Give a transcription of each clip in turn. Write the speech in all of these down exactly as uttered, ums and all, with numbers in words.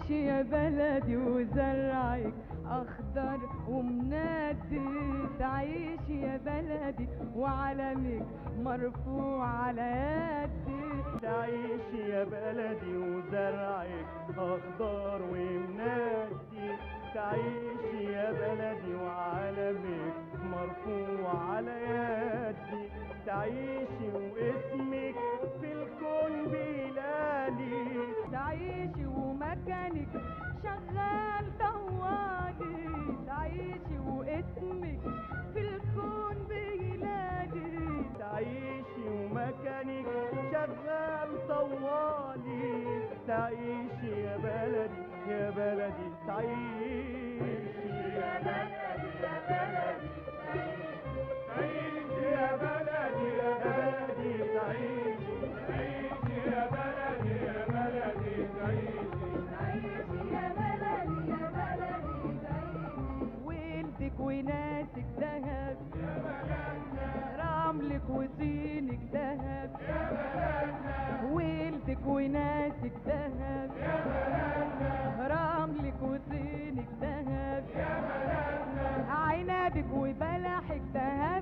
تعيش يا بلدي وزرعك اخضر ومنادي، تعيش يا بلدي وعلمك مرفوع على يدي. تعيش يا بلدي وزرعك اخضر ومنادي، تعيش يا بلدي وعلمك مرفوع على يدي، تعيش واسمك في الكون بلالي، تعيش ومكانك شغال طوالي، تعيش واسمك في الكون بلادي، تعيش ومكانك شغال طوالي، تعيش يا بلدي يا بلدي تعيش يا بلدي يا بلدي تعيش يا بلدي يا بلدي تعيش تعيش يا بلدي يا بلدي تعيش تعيش يا بلدي يا بلدي تعيش. ولدك وناسك دهب يا بلدنا، رملك وطينك دهب يا بلدنا، ولدك وناسك دهب يا بلدنا، رملك وطينك دهب يا بلدنا، عنابك وبلحك دهب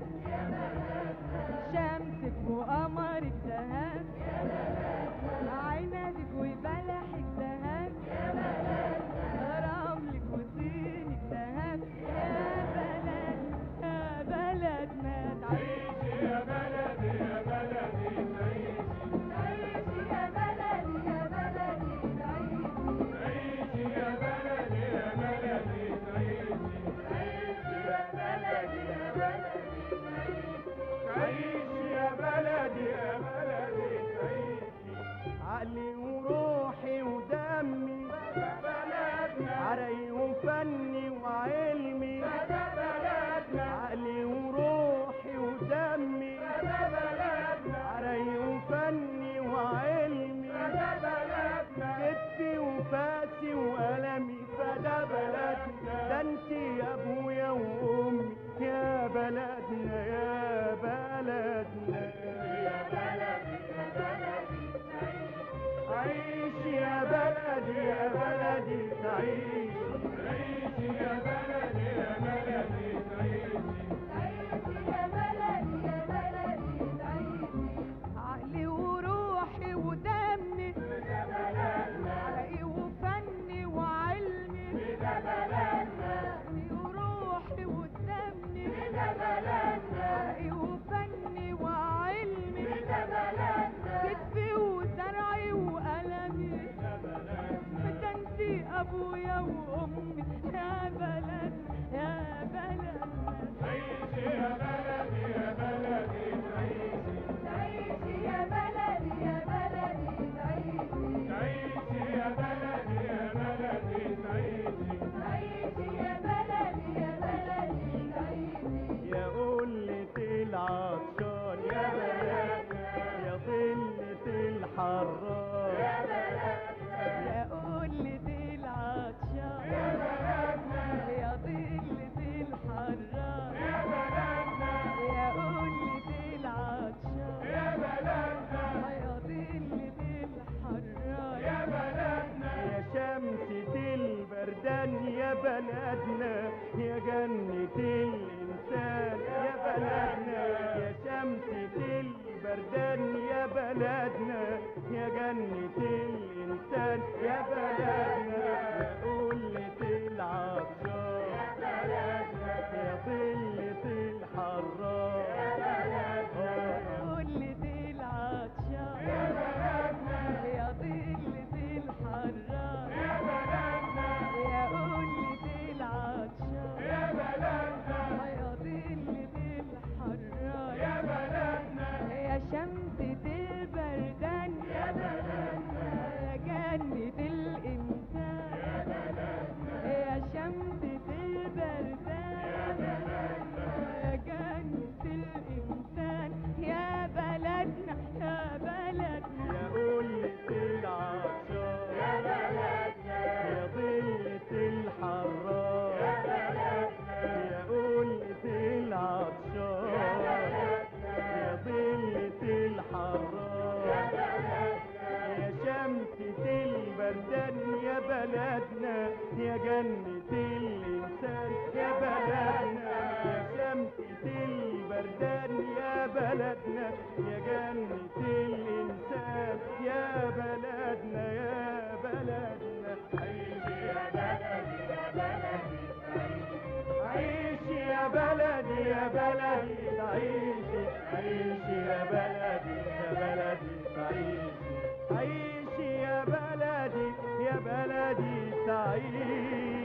شمسك وقمرك دهب عنابك وبلحك دهب رملك وطينك دهب. يا بلد يا بلدنا تعيش يا بلدي يا بلدي تعيش تعيش يا بلدي يا بلدي تعيش تعيش يا بلدي يا بلدي تعيش تعيش يا بلدي يا بلدي تعيش يا بلدي يا بلدي تعيش عقلي وروحي ودمي بلدنا، عرقي وفني وعلمي بلدنا، عقلي وروحي ودمي بلدنا، عرقي وفني وعلمي بلدنا، كتفي وفاسي وألمي فدا بلدنا، ده انت يا ابويا وامي يا بلدنا يا بلدنا يا بلدي يا بلدي عيش يا بلدي يا بلدي تعيش عيش يا بلدي يا بلدي تعيش تعيش يا بلدي يا بلدي تعيش. عقلي وروحي ودمي عقلي وفني وعلمي عقلي وروحي ودمي عقلي وفني وعلمي كتفي وزرعي وألمي ده انتي ابويا وامي يا بلد يا بلد عيش يا بلدي يا بلدي تعيش تعيش يا بلدي يا بلدي تعيش عيش يا بلدي يا بلدي تعيش تعيش يا بلدي يا بلدي تعيش. يا قلة العطشان يا بلدنا، يا ظلة الحرار يا بلدنا يا قلة العطشان يا بلدنا، يا ظلة الحرار يا بلدنا، يا قلة العطشان يا بلدنا، يا ظلة الحرار يا بلدنا، يا شمسة البردان يا بلدنا، يا جنة الإنسان يا بلدنا، يا شمسة البردان يا بلدنا، يا جنة الإنسان يا بلدنا، يا قلة العطشان يا بلدنا، يا ظلة الحرار يا بلدنا، قلة العطشان يا بلدنا، يا ظلة الحرار يا بلدنا، يا قلة العطشان يا بلدنا، يا ظلة الحرار يا بلدنا، يا شمسة البردان يا بلدنا، يا جنة الإنسان بلدنا يا جنة الإنسان يا بلدنا يا شمسة البردان يا بلدنا يا جنة الإنسان يا بلدنا يا بلدنا عيشي يا بلدي يا بلدي عيشي يا بلدي يا بلدي تعيشي عيشي يا بلدي يا بلدي تعيشي عيشي يا بلدي يا بلدي تعيشي